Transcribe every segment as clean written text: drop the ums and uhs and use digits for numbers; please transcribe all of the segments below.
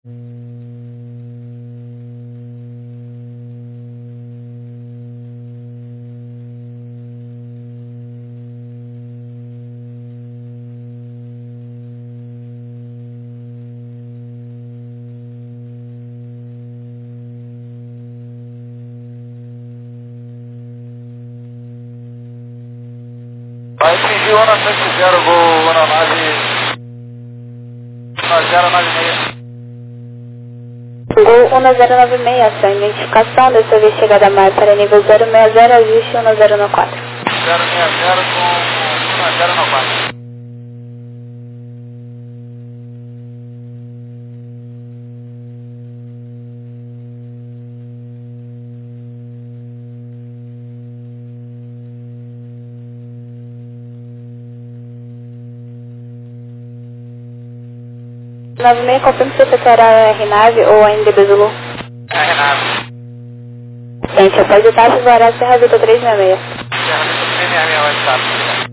Vai atingir o Ana 70, vou na nave 1096. Gol 1096, sua identificação, dessa vez chegada mais para nível 060, ajuste 1094. 060 com 1094. Confirme se você terá a RNAV ou a NDB Zulu. RNAV. Gente, após o TAP, Vará Serra Vita 366. Serra Vita 366, WhatsApp.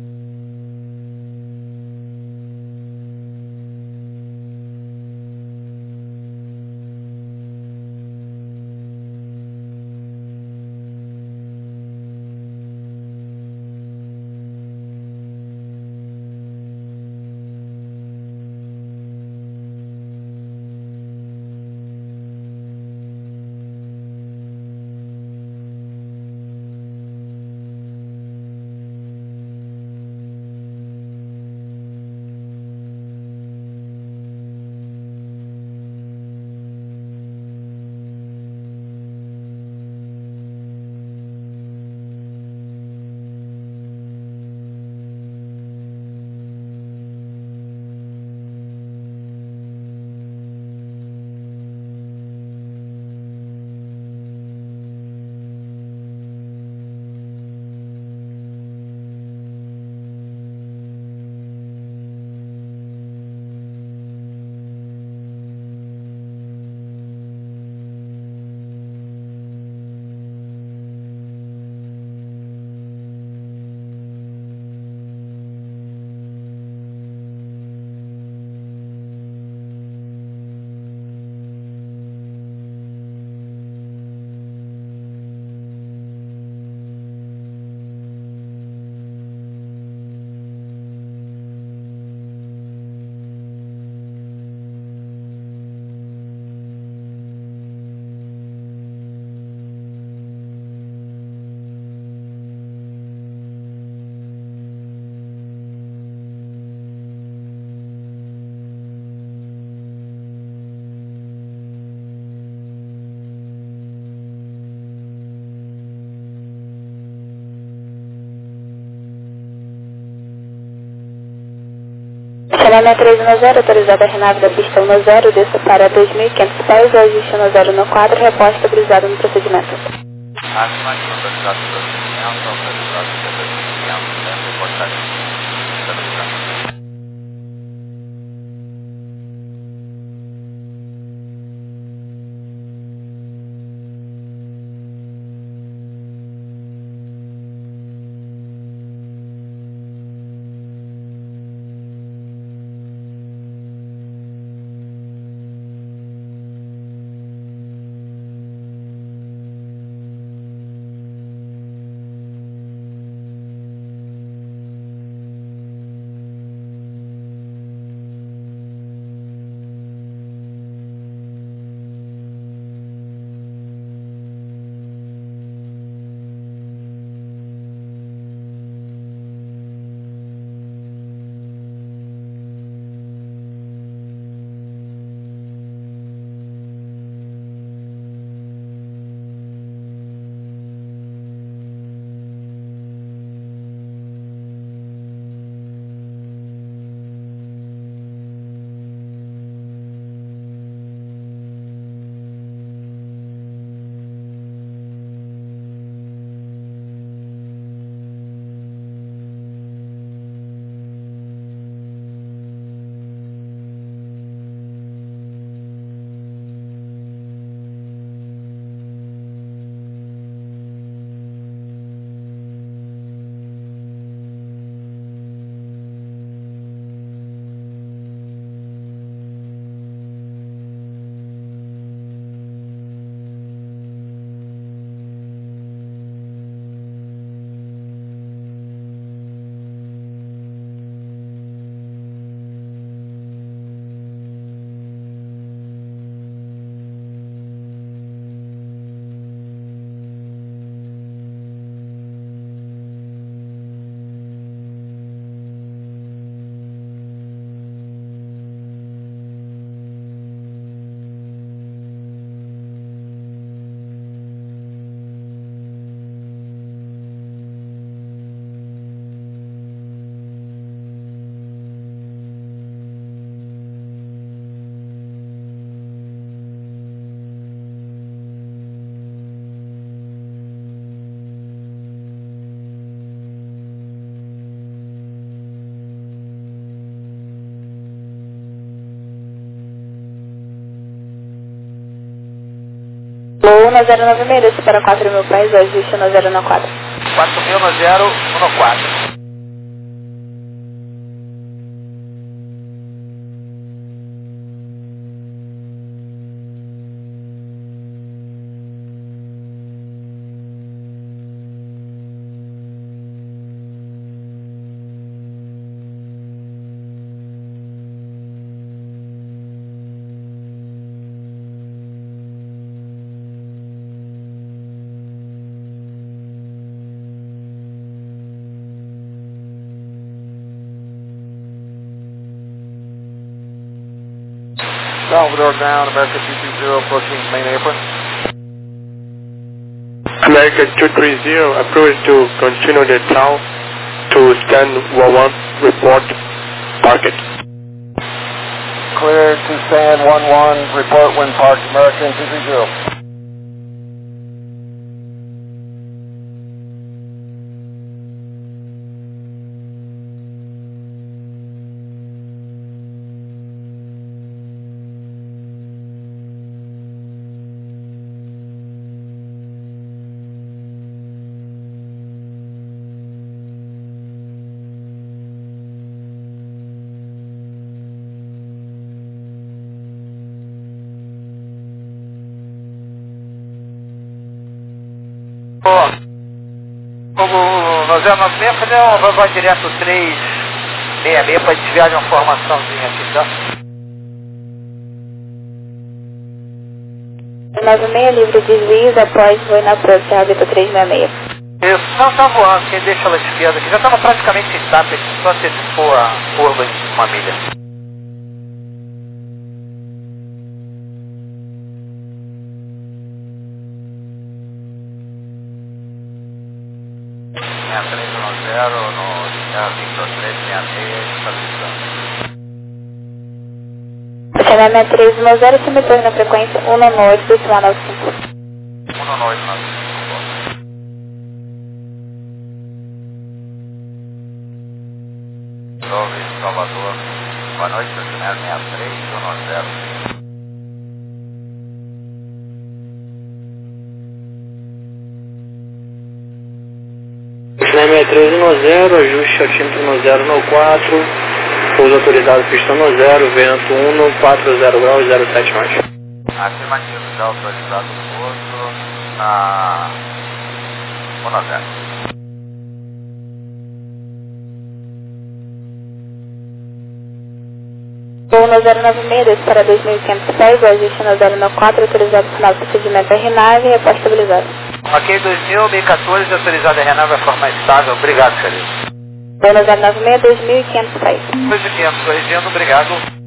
Xalana 310, autorizada a RNAV da pista 10, desça para 2.500 pés, ajuste 1094, reposta brisada no procedimento. Acima de autorizado pelo procedimento, autorizado pelo procedimento, reportagem. 1096, desça para 4.000 pés, ajuste no 014. 4.000 no 014. Salvador down, America 230, approaching main apron. America 230, approach to continue the town to stand 11, report, park it. Clear to stand 11, report when parked, American 230. Como no 096, fazer vai direto 366 para desviar de uma formaçãozinha aqui, tá? 96, livre desvios após voo na approach, órbita 366. Isso, não tá voando, quem deixa ela esquerda aqui já estava praticamente intacta, só antecipou a curva em 1 milha. Chama 310, submetor na frequência 198 do 195. 198. Salvador, boa noite, estacionário 63, 110. Estacionário 6310, ajuste altímetro no 094, pouso autorizado pista no 0, vento 140 graus, 07 mais. Afirmativo, já autorizado o pouso na 190. Voo no 096, desce para 2.500 pés, ajuste no 094, autorizado final do procedimento RNAV e reposta estabilizado. Ok, 2014, autorizado RNAV vai formar estável, obrigado, querido. Voo no 096, 2.500 pés. 2.500, corrigindo, obrigado.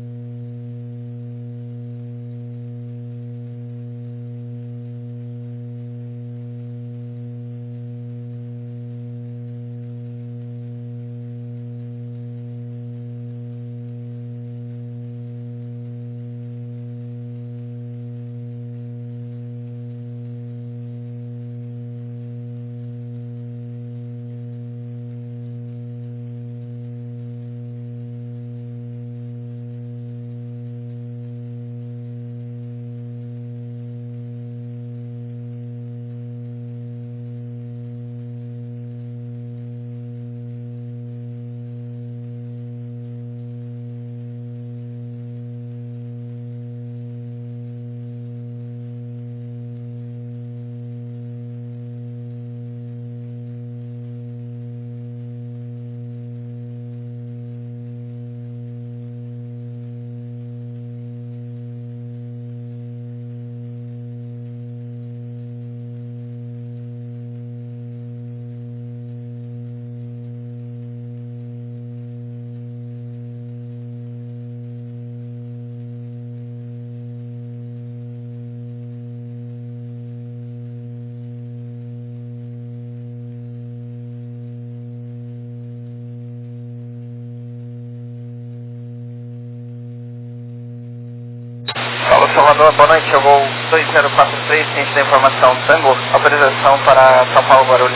Fala, Salvador, boa noite, eu vou 2043, ciente da informação Tango, autorização para São Paulo, Guarulhos.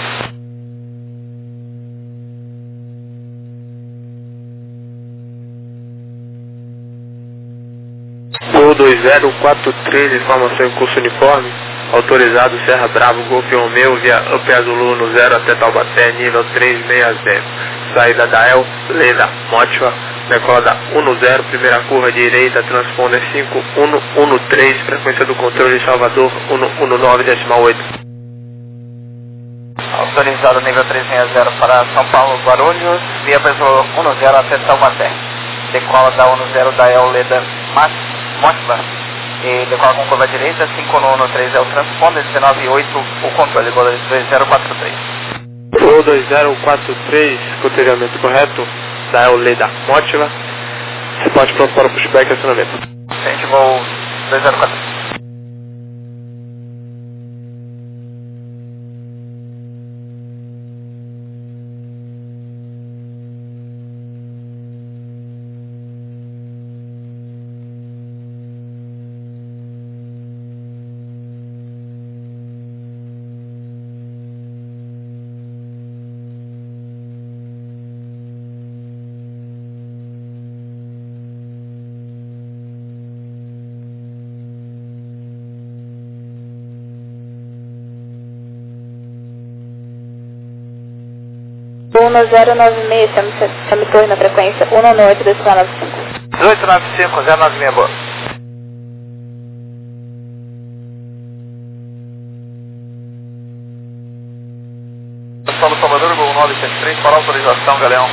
Voo 2043, informação em curso uniforme, Autorizado Serra Bravo, Golf Romeu, via Up Azulu no 0 até Taubaté, nível 360. Saída da El, Leda, Motiva, decola 10, primeira curva direita, transponder 5113, frequência do controle Salvador 119,8. Autorizado nível 360 para São Paulo, Guarulhos, via Pessoa 10 até Taubaté. Decola da 10 da El, Leda, Motiva. E decola com curva direita, 5113 é o transponder, 198 o controle, gol 2043. Gol 2043, cotelhamento correto, da El Leda Motiva. Você pode pronto para o pushback e acionamento. Frente, gol 2043. Luna 096, semitorre na frequência 198,95. 1895, 096, boa. Solo Salvador, gol 973, para autorização, Galeão.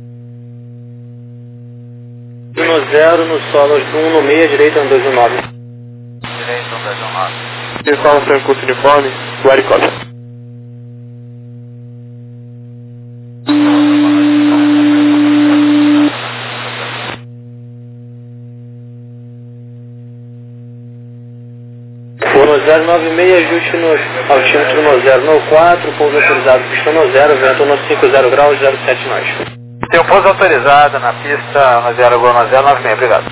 1-0 no solo 1 no meia, direita 219. Direito, 219. Uniforme, Franco Uniforme, Guaricópia. No 096, ajuste no altímetro no 094, pouso autorizado, pista no 0, vento no 50 graus, 07 nós. Tem um pouso autorizado na pista no 0, gol no 096, obrigado.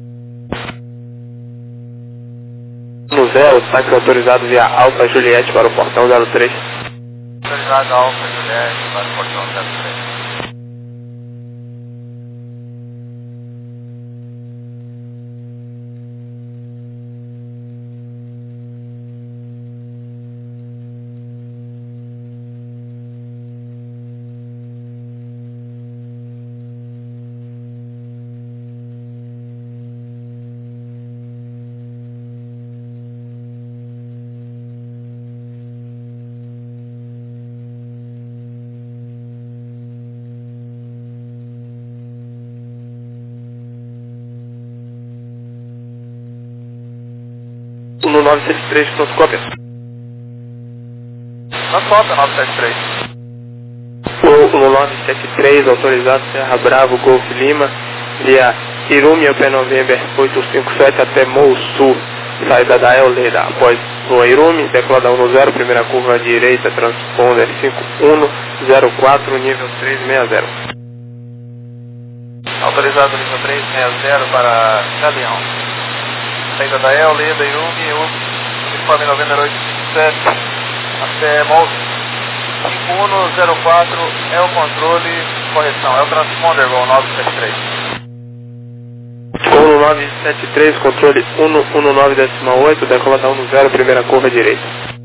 No 0, saque autorizado via Alfa Juliette para o portão 03. Autorizado Alfa Juliette para o portão 03. No 973, pronto, cópia. Na cópia, 973. No 973, autorizado Serra Bravo, Golf Lima, via Irumi, Open November 857 até Mosul, saída da El Leda. Após o Irumi, decola da 10, primeira curva direita, transponder 5104, nível 360. Autorizado nível 360 para Galeão. Saída da El, Leda, Irumi, uniforme November 857 até Mosul. 5104 é o controle, correção, é o transponder, gol 973. Gol 973, controle 119,8, decola da 10, primeira curva direita.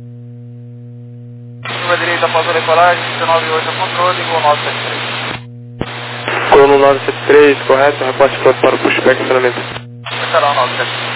Curva direita após a decolagem, 198 é o controle, gol 973. Gol 973, correto, reporte pronto para o pushback e acionamento. Será o 973.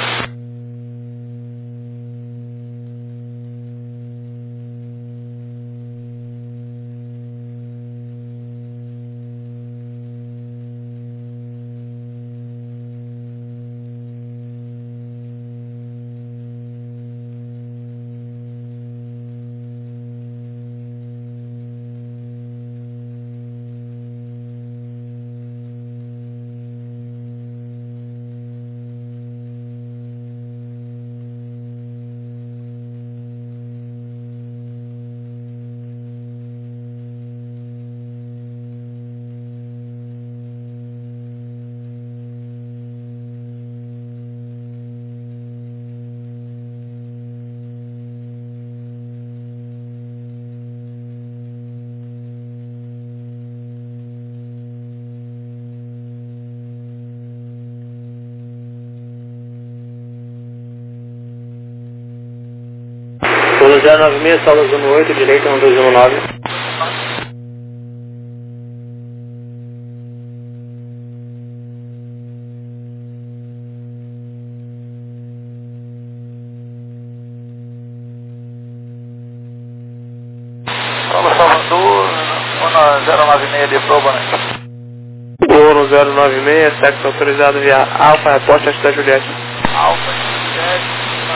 096, sala 18, direita 1219. Salvador, 096 de proba, né? Gol 096, sexo autorizado via Alfa, reporte da Juliette. Alfa, Juliette,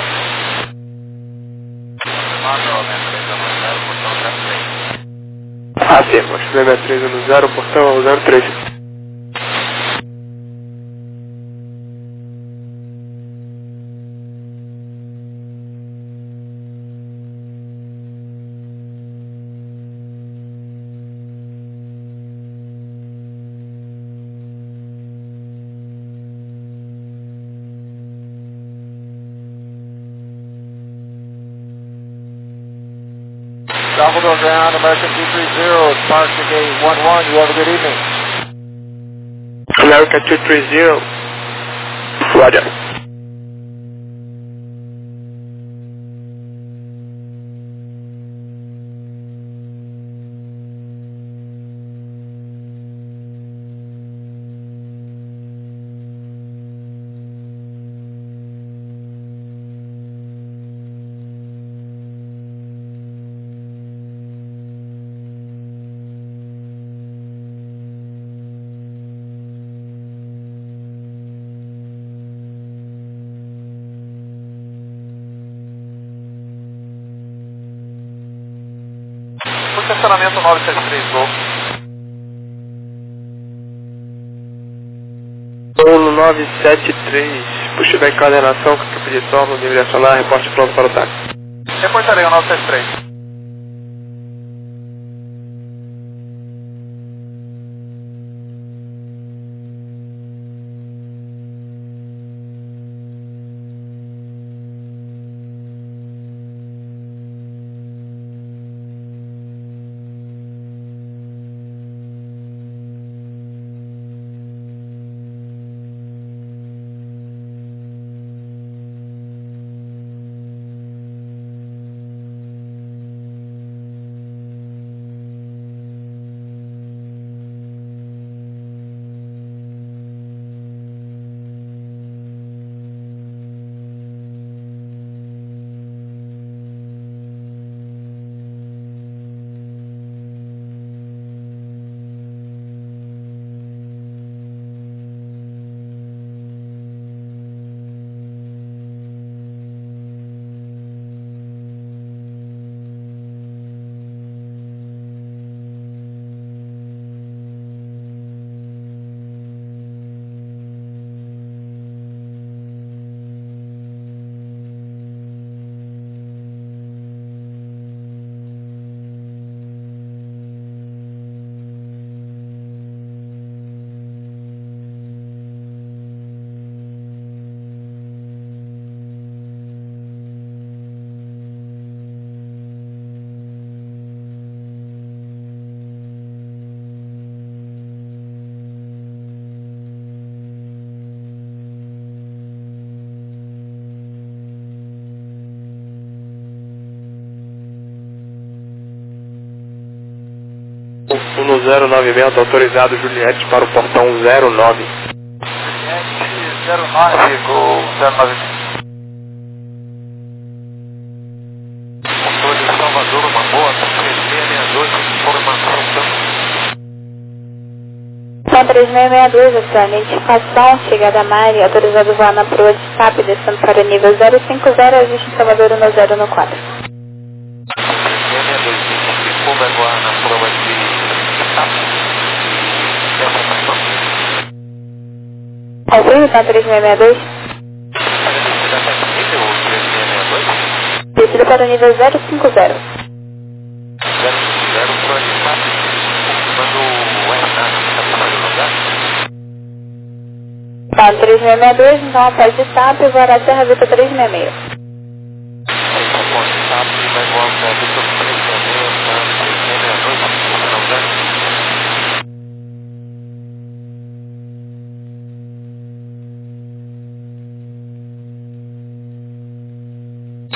Afirma, chuvemento 310, portão 03. Salvador ground, American 230, Spark Brigade 11, you have a good evening. America 230, Roger. Estacionamento 973 Gol. 973, puxa da encadernação, que eu pedi só, não deveria acionar, reporte pronto para o táxi. Reportarei o 973. No 096, autorizado Juliette para o portão 09. Juliette 09, Gol 096. Motor de Salvador, uma boa, 3662, informação. São 3662, a sua identificação, chegada a Mari, autorizado voar na proa de SAP, descendo para o nível 050, ajuste em Salvador 1014. 3662, confirmou, vai voar na prova de SAP. Confirme, tá 3662? Descida para o nível 050. 050 para o SAP, confirmando o RNAS, sabe mais o lugar? Tá, 3662, então após de SAP, voará a Serra Vista 366. SAP vai voar a Serra Vista 366, tá? 3662, confirmando o lugar?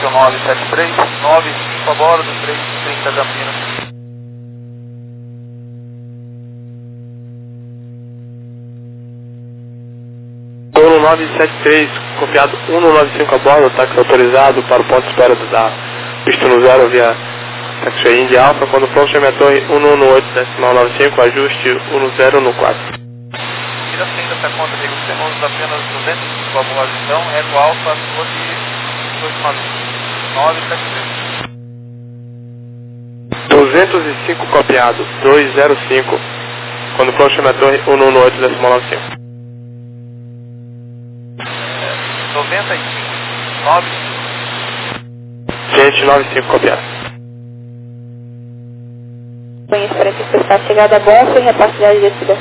1973, 95 a bordo, 330 Campinas. 1973, copiado 195 a bordo, táxi autorizado para o ponto de espera da pista no zero via taxiway Indy Alpha. Quando pronto, chame a torre 118.95, ajuste 1014. Tira sem dessa conta, amigos, temos apenas 205 a bordo, então, Eco Alpha, torre 905, copiado, 205. Quando pronto, chame a torre 118.95. 95, 9. Gente, 95 copiado. Conheço para que está chegada a bom e repasse de descida.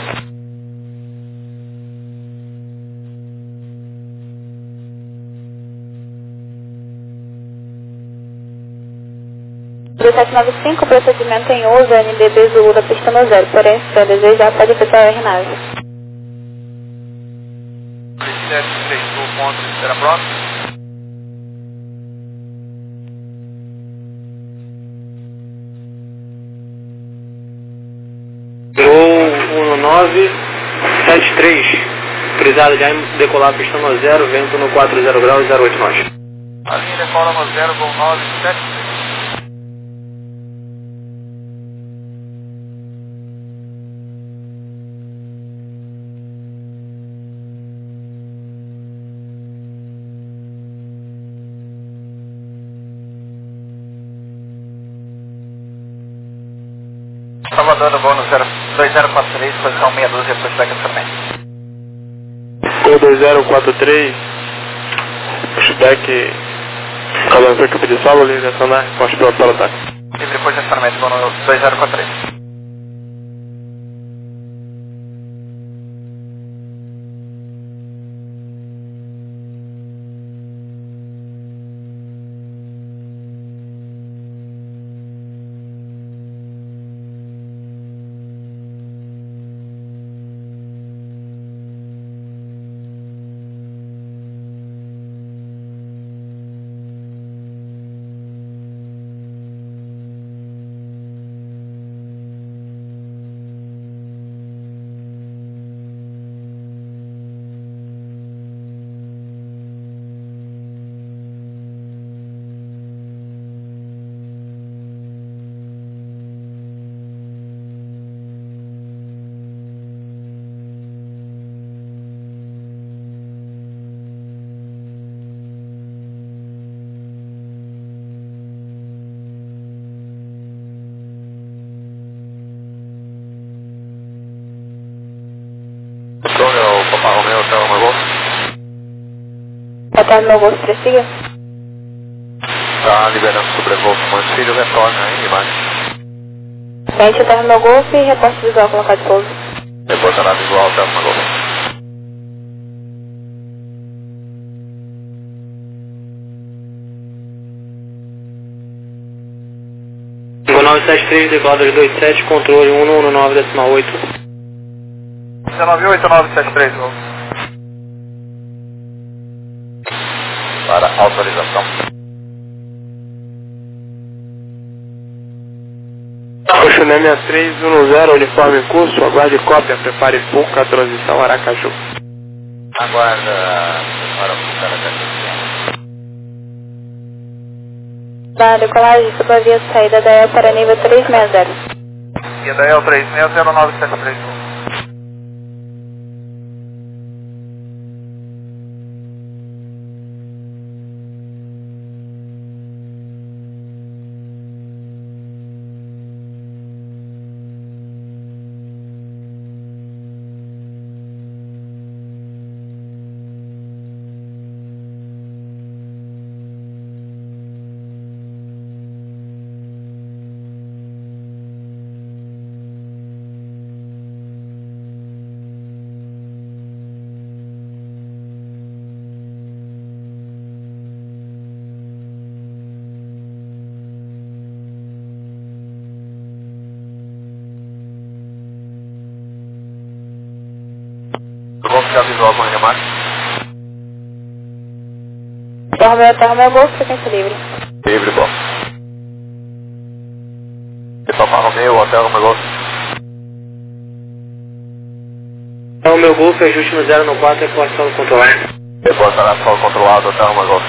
Do 795, procedimento em uso NBB Zulu da pista no zero, porém, se for desejar, pode efetuar a RNAV. Ponto, espera próximo. Gol 1973, autorizado já em decolar pista no zero, vento no 40 graus, 08 nós. A linha decola no zero, Gol 973. Salvador do voo no 2043, posição meia dúzia, pushback information. 2043, pushback, calando para equipe de salvo, ligação na resposta para o táxi. Livre push information, voo no 2043. Papa Romeo, Hotel Romeo Golf. Hotel Romeo Golf, prossiga. Tá liberando sobrevoo Mães Filho, retorna aí embaixo. Frente Hotel Romeo Golf e reposto visual colocado de pouso. Reporta na visual Hotel Romeo Golf. Gol 973, decolador 27, controle 119.8. 198.973, Gol. Para autorização. Coxuné 6310, uniforme em curso, aguarde cópia, prepare PUCA, transição Aracaju. Aguarda, para PUCA, Aracaju. Da decolagem, subavia saída da EL para nível 360. E da EL 360.973, Gol. Vamos ficar visual com a remate. Hotel Romeo Golf, frequência livre. Livre, bom. Papa Romeo, Hotel Romeo Golf. Então, o meu Golf, ajuste no 0 no 4, reporte solo controlado. Reporte na solo controlado, Hotel Romeo Golf.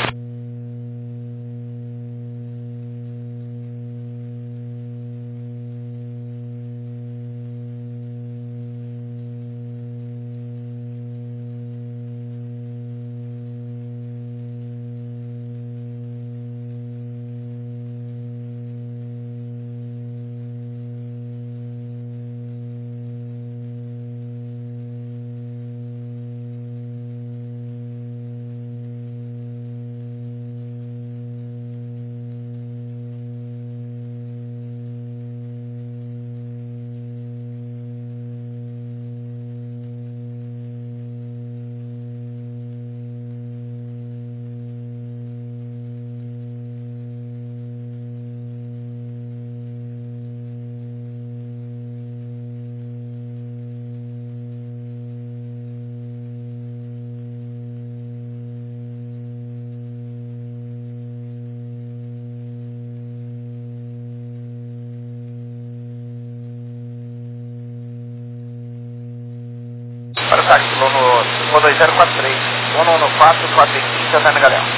Para o táxi, no 2043, 114, 415, até na Galeão.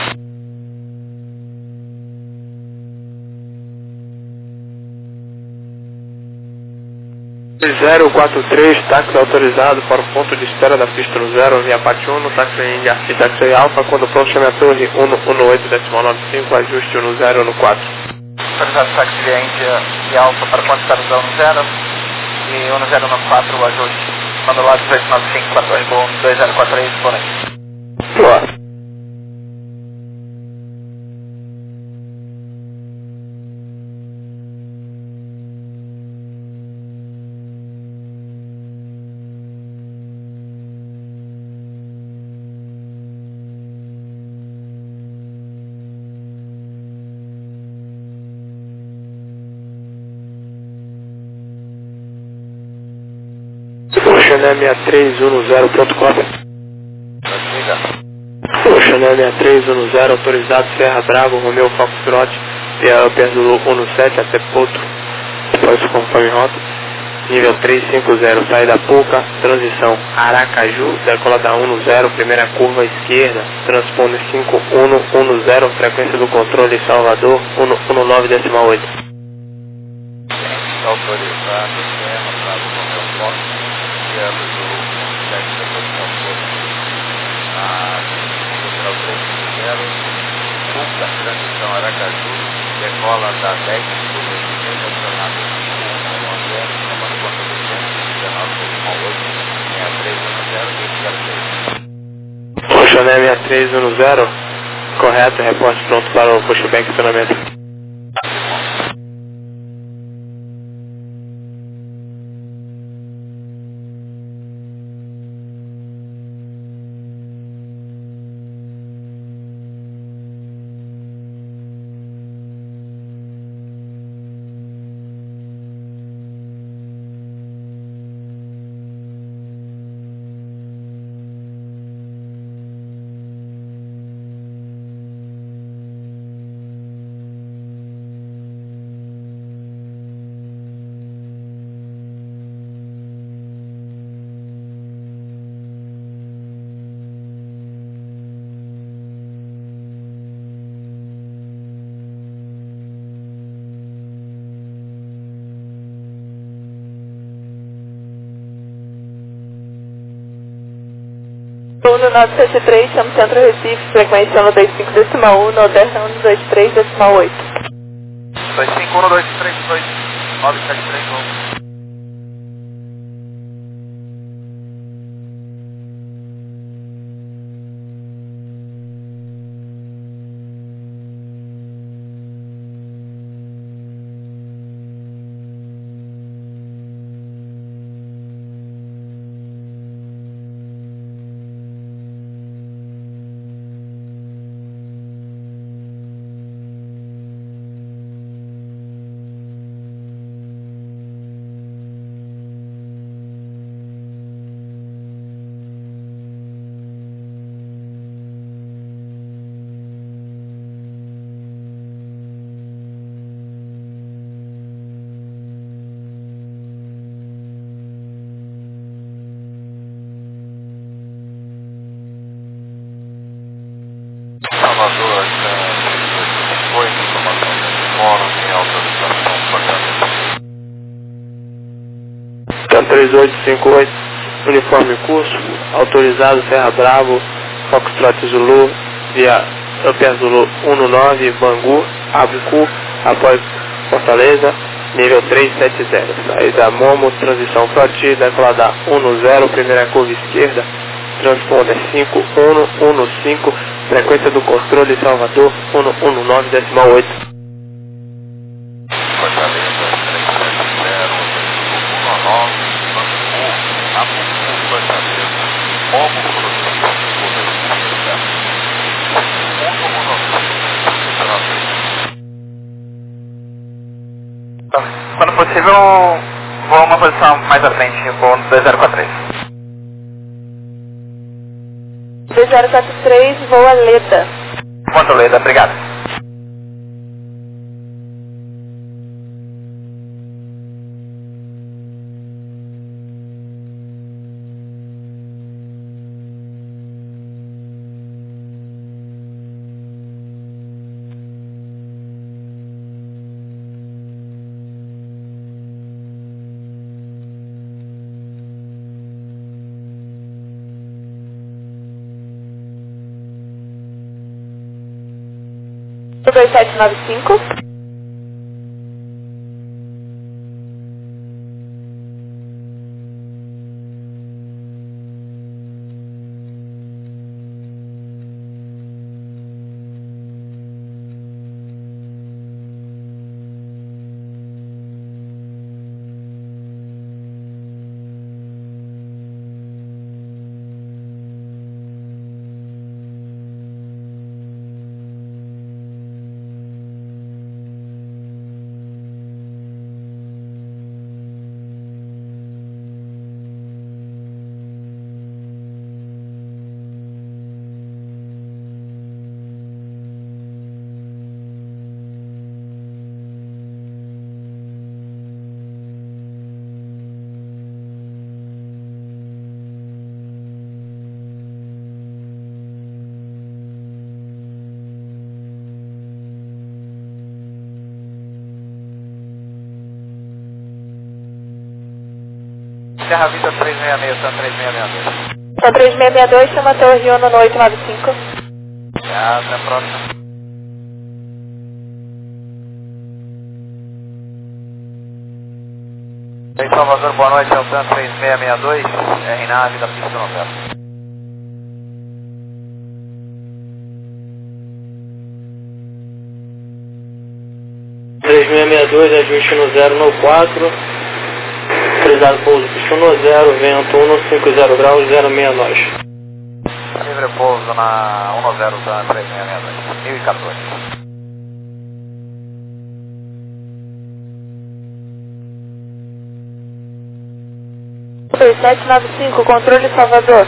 Zero 43, táxi autorizado para o ponto de espera da pista no 0, via parte 1, táxi Índia e táxi Alfa, quando pronto chame a torre 118.95, ajuste 10 no 4. Autorizado táxi via Índia e Alfa para ponto de espera no 0 e 1094, o ajuste. Quando lá 1895 para torre bom 2043, por aí. Boa. Chanel 6310, pronto, cópia. Chanel 6310, autorizado, Serra Bravo, Romeo Foxtrot, via Upper Zulu 17 até Porto, após conforme rota, nível 350, saída Pouca, transição Aracaju, decolada 10, primeira curva esquerda, transponder 5110, frequência do controle Salvador, 119.8. Autorizado, Serra Bravo, Romeo Fox. Transição Aracaju, decola da 10 curva esquerda, estacionado 110, comando conta do centro, 19 6310, 203. Chanel 6310, correto, reporte pronto para o pushback estacionamento. No 973, chamo Centro Recife, frequência 125.1, Norte 123.8. 2512328, 973. 3858, uniforme curso, autorizado Serra Bravo, Foxtrot Zulu, via Upper Zulu 19, Bangu, Abucu, após Fortaleza, nível 370, saída Momo, transição Floti, decolada 10, primeira curva esquerda, transponder 5115, frequência do controle Salvador 119,8. Quando possível, vou uma posição mais à frente, vou no 2043. 2043, voa Leda. Quanto Leda, obrigado. O 2795. Serra Vida 366, São 3662. São 3662, chama Torre Uno no 895. Até a próxima. Em Salvador, boa noite, Altan 3662, RNAV da pista novela. Ajuste no 094, autorizado pouso pista no 0, vento 150 graus, 06 nós. Livre pouso na 10, Altan 3662, 1014. 2795, controle Salvador.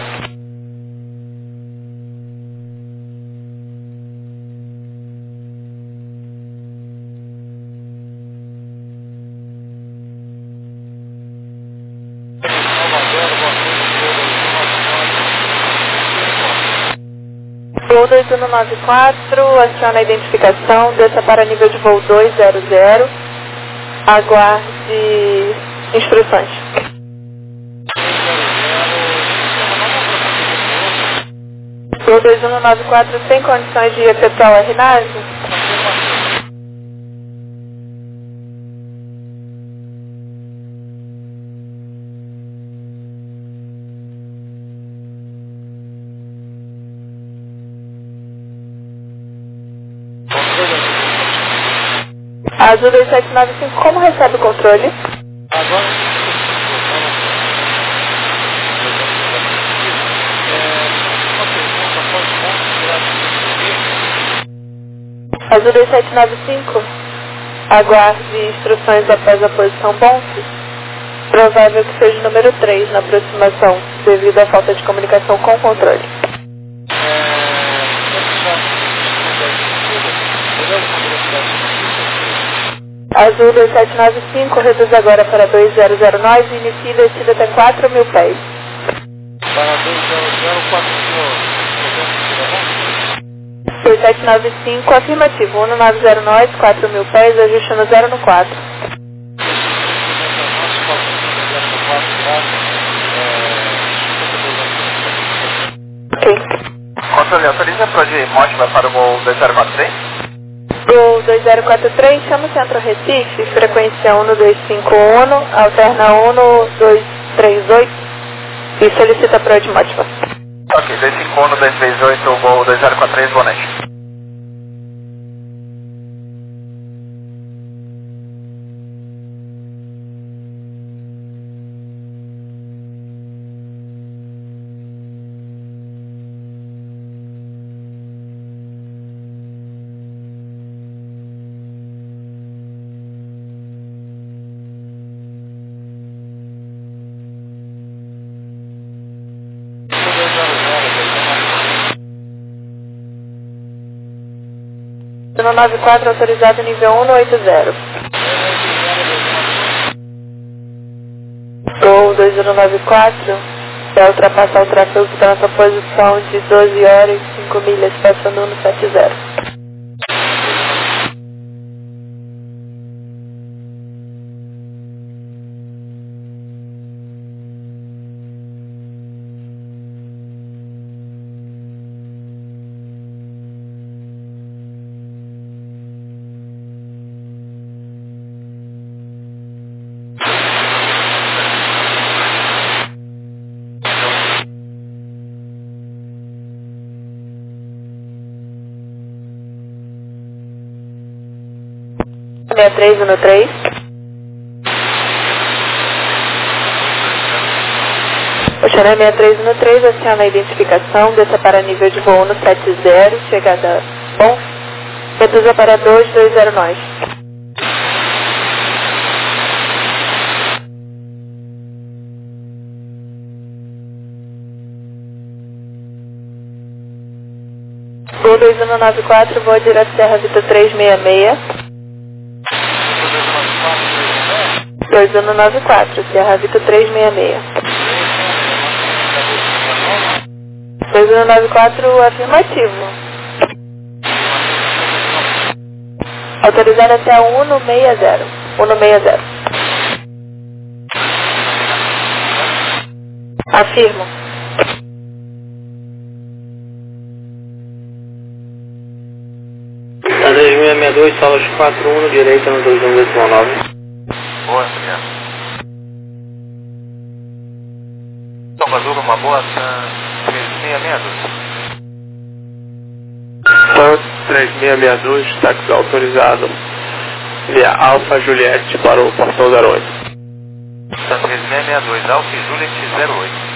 Voo 2194, aciona a identificação, desça para nível de voo 200, aguarde instruções. Voo 2194 tem condições de efetuar o RNAV? Azul 2795, como recebe o controle? Azul 2795, aguarde instruções após a posição ponte. Provável que seja o número 3 na aproximação, devido à falta de comunicação com o controle. Azul 2795, reduz agora para 200 nós e inicie descida até 4.000 pés. Para 2795, afirmativo, 190 nós, 4.000 pés, ajuste no 0 no 4. controle, autoriza para de Mótima para o voo 2043? Gol 2043, chama o Centro Recife, frequência 1251, alterna 1238 e solicita para de Mótima. Ok, 251, 238, voo 2043, boa noite. No 94, autorizado nível 180. Gol 2094, vai ultrapassar o tráfego que está na sua posição de 12 horas e 5 milhas, passando no 70. Meia 313. Oxané 6313, aciona a identificação, desça para nível de voo 170, chegada bom, reduza para 220 nós. Gol 2194, voa direto Serra Vitor 366. 2194, Serra Vitor 366. 2194, afirmativo. Autorizado até 160. 160. Afirmo. A 2662, salas 41, direita no 2119. Boa, obrigado. Salvador, uma boa 3662. São 3662, táxi autorizado via Alfa Juliette para o Portão 08. São 3662, Alfa Juliette 08.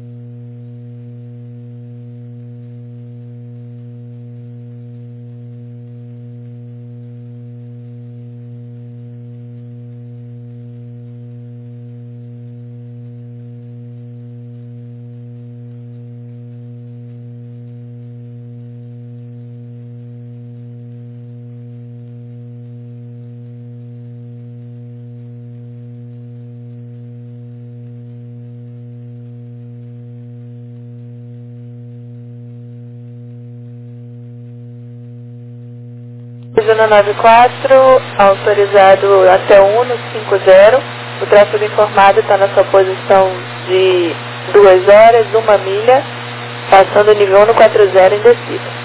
Zona 94, autorizado até 150. O tráfego informado está na sua posição de 2 horas, 1 milha, passando o nível 140 em descida.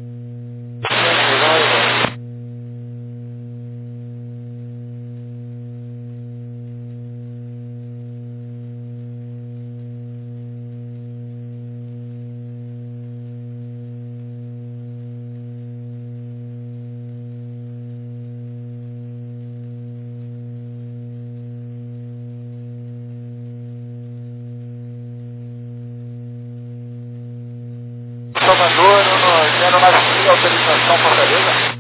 Salvador, 095, autorização Fortaleza.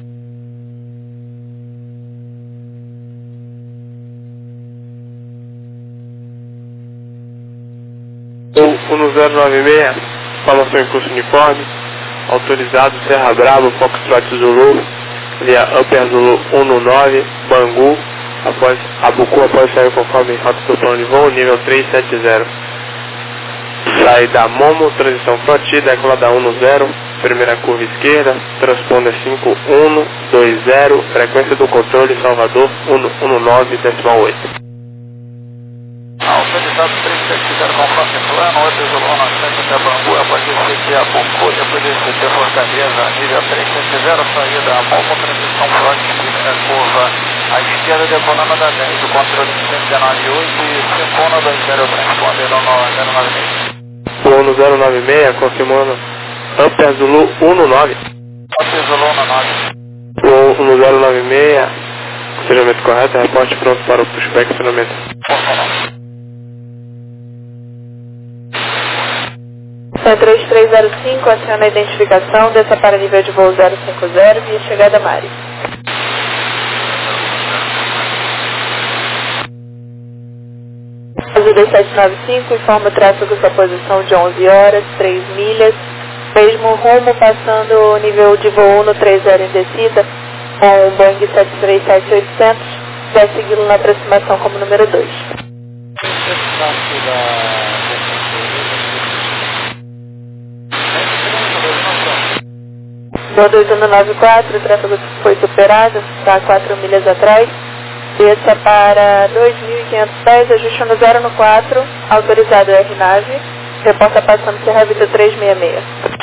O 1096, balançou em curso uniforme, autorizado Serra Bravo, Foxtrot Zulu, via Upper Zulu 119, Bangu, após Abucu, após sair conforme rota do plano de voo, nível 370. Sai da Momo, transição Froti, décola da 10, primeira curva esquerda, transponder 5120, frequência do controle Salvador 119,8. Autorizado 370 conforme plano, 8 Zulu 97 até Bangu, após descer a Abucu, depois descer 0, saída, Volvo transição próxima, curva à esquerda, decolando da 10, o controle 119.8 e Syncona 20, transpondendo no 096. O 1096, confirmando, Upper Zulu 19. Upper Zulu 19. O 1096, funcionamento correto, reporte pronto para o pushback, funcionamento. Cen 3305, aciona a identificação, desça para nível de voo 050, via chegada Mari. Azul 2795, informa o tráfego sua posição de 11 horas, 3 milhas, mesmo rumo, passando o nível de voo no 30 em descida, com o Boeing 737-800, vai segui-lo na aproximação como número 2. Voo 2194, o tráfego foi superado, está 4 milhas atrás. Desça para 2.500 pés, ajuste no 014, autorizado RNAV, reporta passando Serra Vita 366.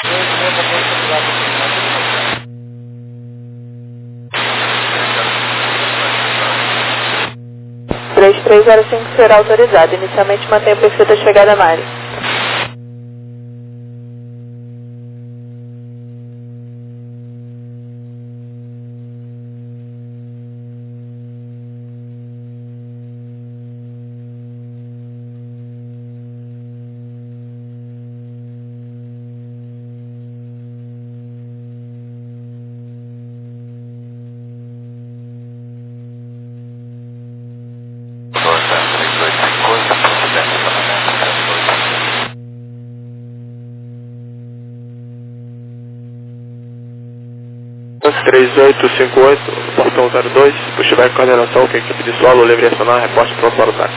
3305 será autorizado, inicialmente mantém o perfil da chegada Mari. Os 3858, portão 02, pushback coordenação, que a equipe de solo, livre acionar, reporte pronto para o táxi.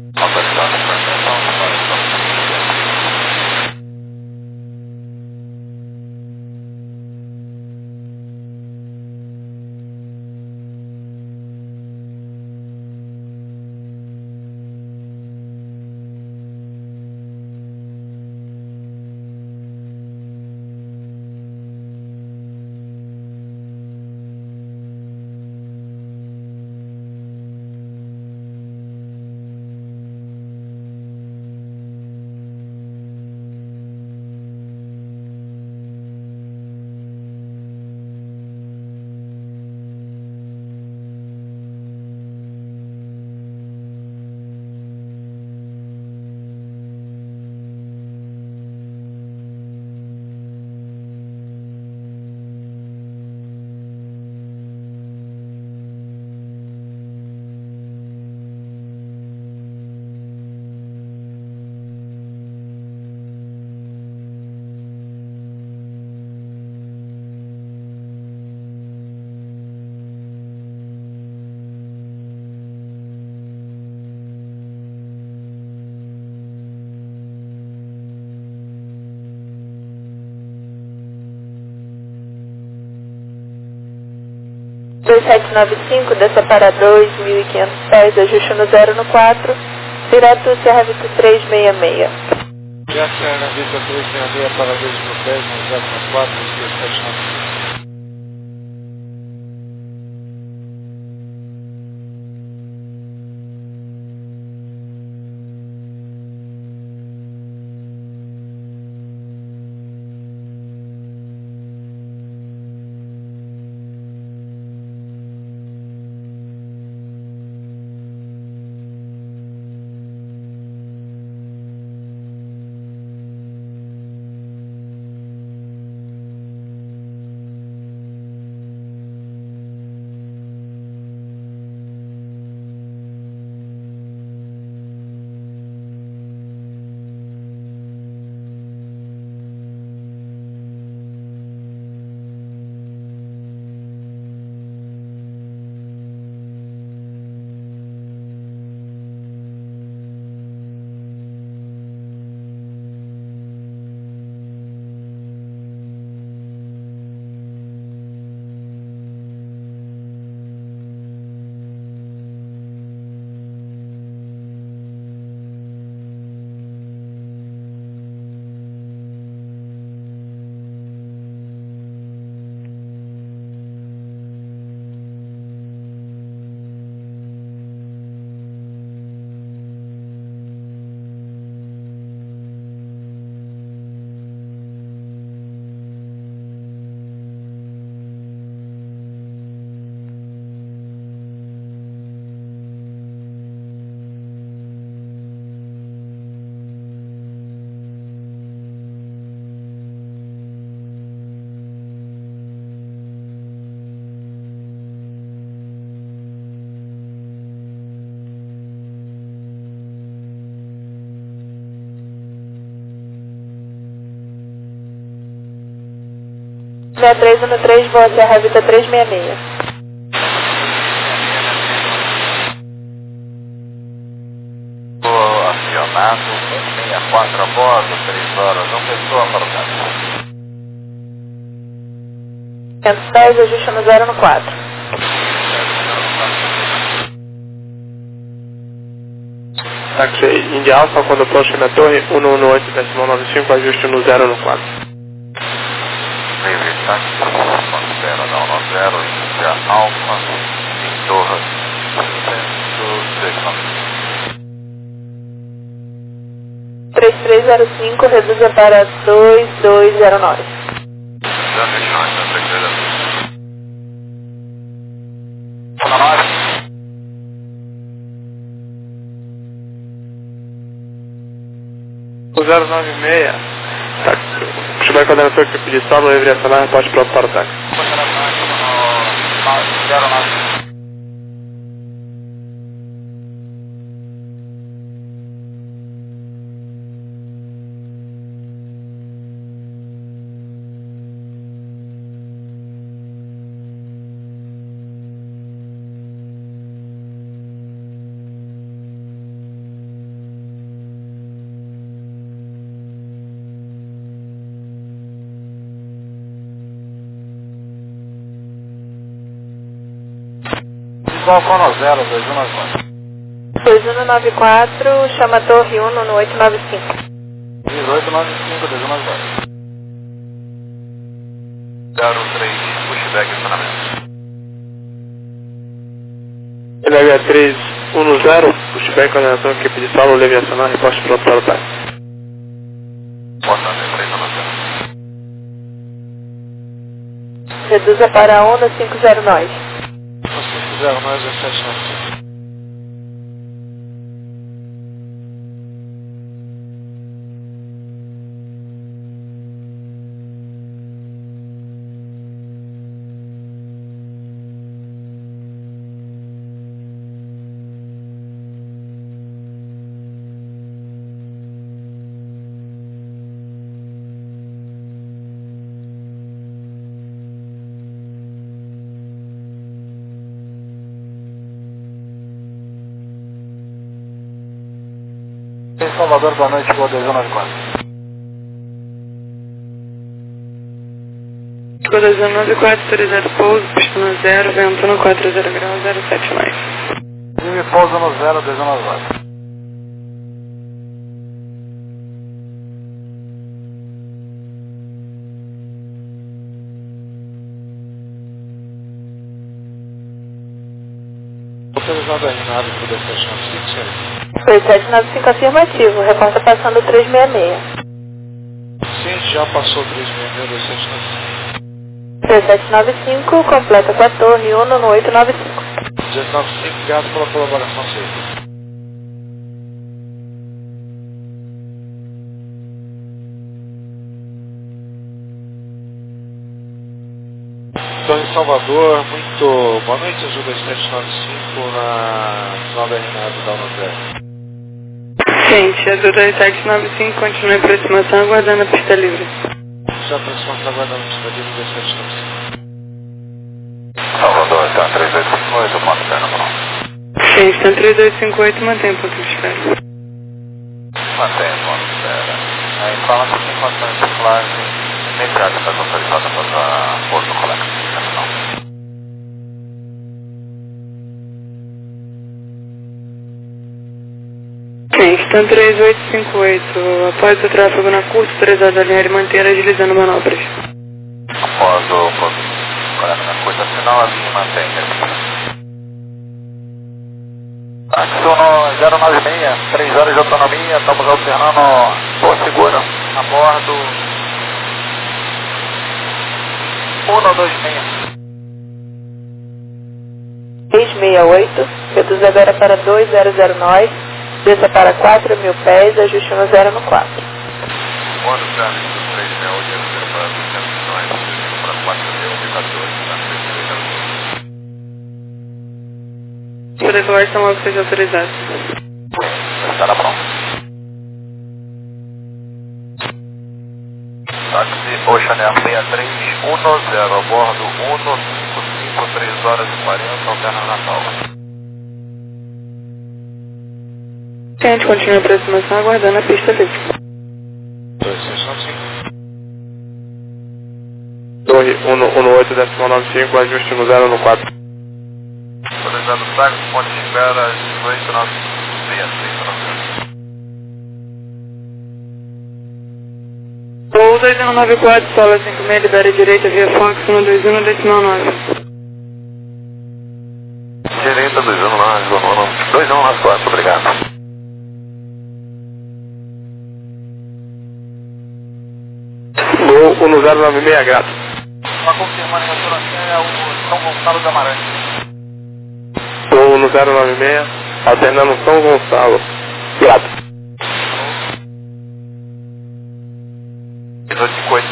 Azul 2795, desça para 2.500 pés, ajuste no 014, direto Serra Vita 366. Já Serra Vita 366 para 2.000 pés, no 014, 2795. 6313, voa Serra Vita 366. Acionado, 64 a bordo, 3 horas, uma pessoa para o caso. 510, ajuste no 0 no 4. Táxi India Alpha, quando próxima torre, 118,95, ajuste no 0 no 4. Livre táxi, considera da 10, India Alpha, em torre, 3305, reduza para 2209. O 096, táxi. Puxa a coordenação que eu pedi solo, livre acionar, reporte pronto para o táxi. 09. Falcão 0, 2194. 2194, chama a torre 1 no 895. 1895, 2194. 03, pushback acionamento. LH310, pushback, coordenação que eu pedi solo, livre acionar, reporte pronto para o táxi. Portando 310. Reduza para onda 509. 0 mais 795. Em Salvador, boa noite, boa 294. Ficou 294, autorizado pouso, pista no 0, vento no 40 graus, 07 mais. E pouso no 0, 294. Autorizado a Renado para o 795, senhor. 2795 afirmativo, reporta passando 366. Sim, já passou 366, 2795. 3795, completa com a torre 1 no 895. 295, obrigado pela colaboração, senhor. Estou em Salvador, muito boa noite, Azul 2795 na Nova Renado da UNOZER. Gente, Azul 2795, continue a aproximação aguardando a pista livre. Já aproximação aguardando a pista livre 2795. Salvador, está 3858, ponto perna pronto. Gente, está 3258, mantém o ponto de espera. Mantém o ponto de espera. Aí fala que tem condições de flagem imediata para autorizada para Porto Collector. Gente, está 3858, após o tráfego na curta, autorizado a alinhar e manter agilizando manobras. Após o Collector na curta final, a linha mantém. Táxi 096, 3 horas de autonomia, estamos alternando Porto Seguro, a bordo 126. 668, reduz agora para 2009, desça para 4.000 pés, ajuste no 0 no 4. Bordo trânsito 368, para 209, para 4.014, Por regular são logo seja autorizado. estará pronto. Táxi Ocean Air 6310, a bordo 155, 3 horas e 40, alterna Natal. A gente continua a aproximação aguardando a pista livre. 2695. Torre 118.95, ajuste no 0 no 4. Autorizado Saxo, ponte de espera 1896. Voo 2194, sola 56, libera direita via Fox 121, decimal 9. Direita 2194, obrigado. Gol 1096, grato. Só confirmando a restauração é o São Gonçalo da Amarante. Gol 1096, alternando São Gonçalo, grato. 1858.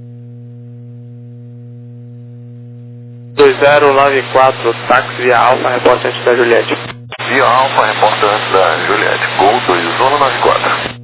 2094, táxi via Alfa, repórter antes da Juliette. Via Alfa, repórter antes da Juliette. Gol 2194.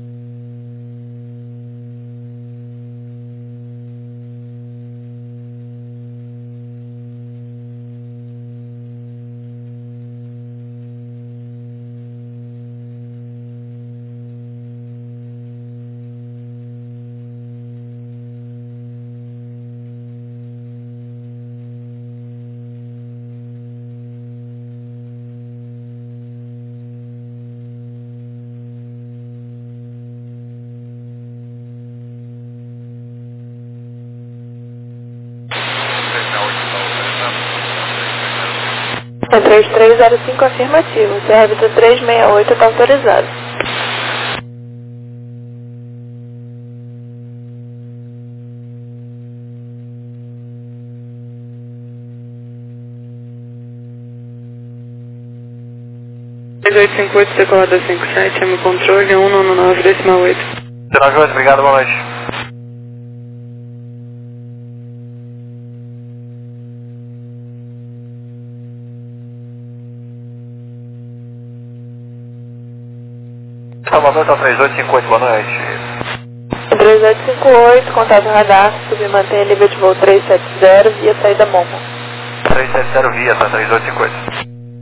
É 3305 afirmativo, CRVT 368 está autorizado. Decolada 57, chama o controle 199, decimal 8. 98, obrigado, boa noite. Salvador, tá 3858, boa noite. 3858, contato radar, submantém nível de voo 370, via saída Momo. 370 via, tá 3858.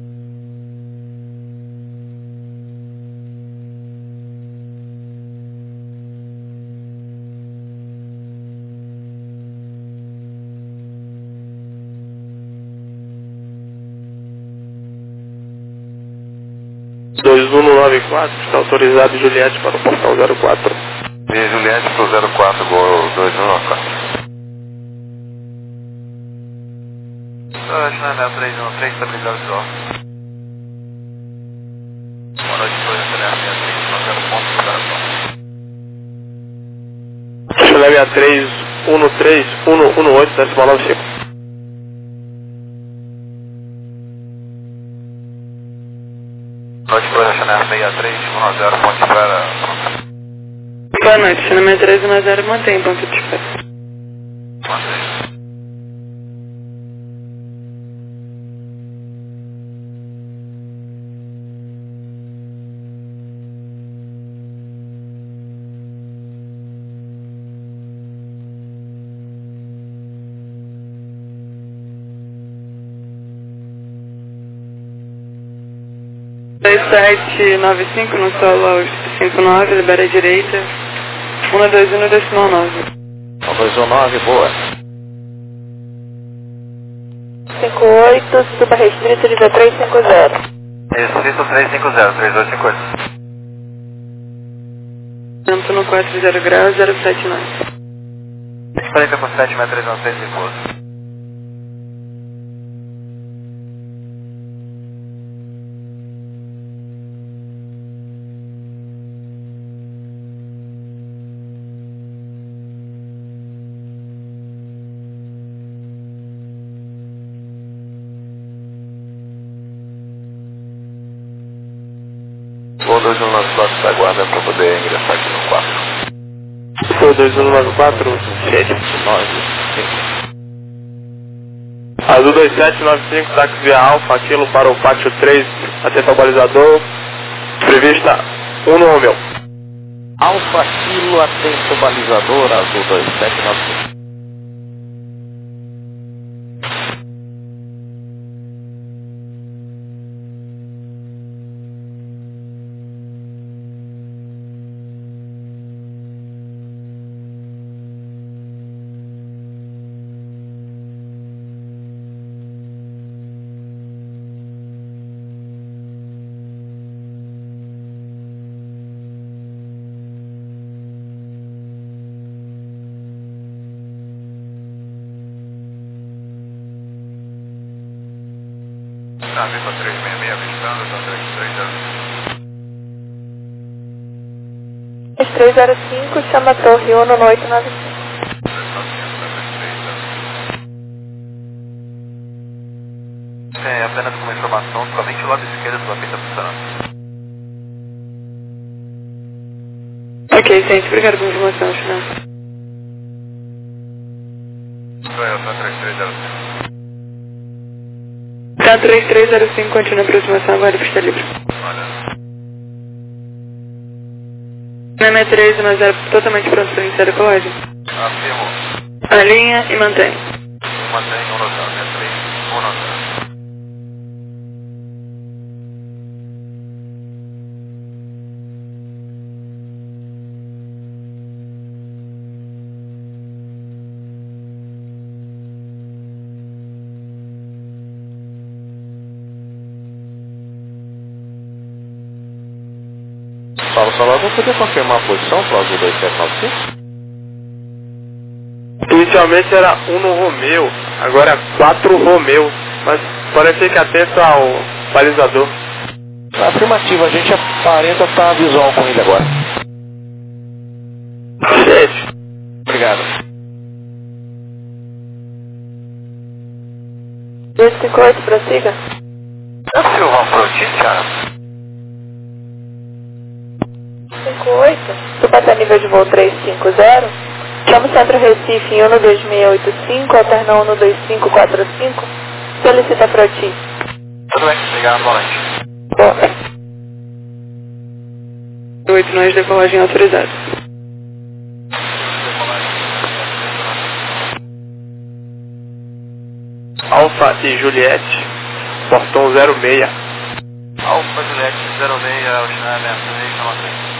Está autorizado Juliette para o portal 04. Via Juliette pro 04, gol 2194. Ocean 313, estabilizado visual. Boa noite, Ocean 6310, ponto de operação. Chulé 6313, 118.95. Noite, Ocean 6310, ponto de espera. Boa noite, China 6310, mantém ponto de espera. Mantém. Dois 795 no solo 59, libera a direita. 121 decimal 9. 129, boa. 58, suba restrito, nível 350. Restrito 350, 3850. Vento no 40 graus, 079. 40 por 7 metros, 316 de pouso. Voo 2194 está aguardando para poder ingressar aqui no 4. Voo 2194, 7, 9, 5. Azul 2795, táxi via Alfa, aquilo para o pátio 3, atento ao balizador, prevista 1 no Romeu. Alfa Kilo, atento balizador, Azul 2795. Viva 366, avistando, Alfa 3305. 305, chama a torre 1 no 895. É, apenas como informação, somente o lado esquerdo do apito está funcionando. Ok, gente, obrigado pela informação, final. Alfa 3305. Tá 3305, continua a aproximação, agora pista livre. Olha. Na 310, totalmente pronto para iniciar a colagem. Afirmo. Alinha e mantém. Mantém 1 notado, 3, 1 notado. Paulo Solar, vou poder confirmar a posição para o azul 2795? Inicialmente era 1 no Romeu, agora é 4 Romeu, mas pode ficar atento ao balizador. Afirmativo, a gente aparenta estar visual com ele agora. 7. Obrigado. 258, prossiga. Silvão Protícia. 58, subata nível de voo 350. Chama o Centro Recife em 12685, alterna 12545. Solicita froti. Tudo bem, obrigado, boa noite. Boa. 8 nós decolagem autorizada. Alfa e Juliette, portão 06. Alfa Juliette 06, o China 63,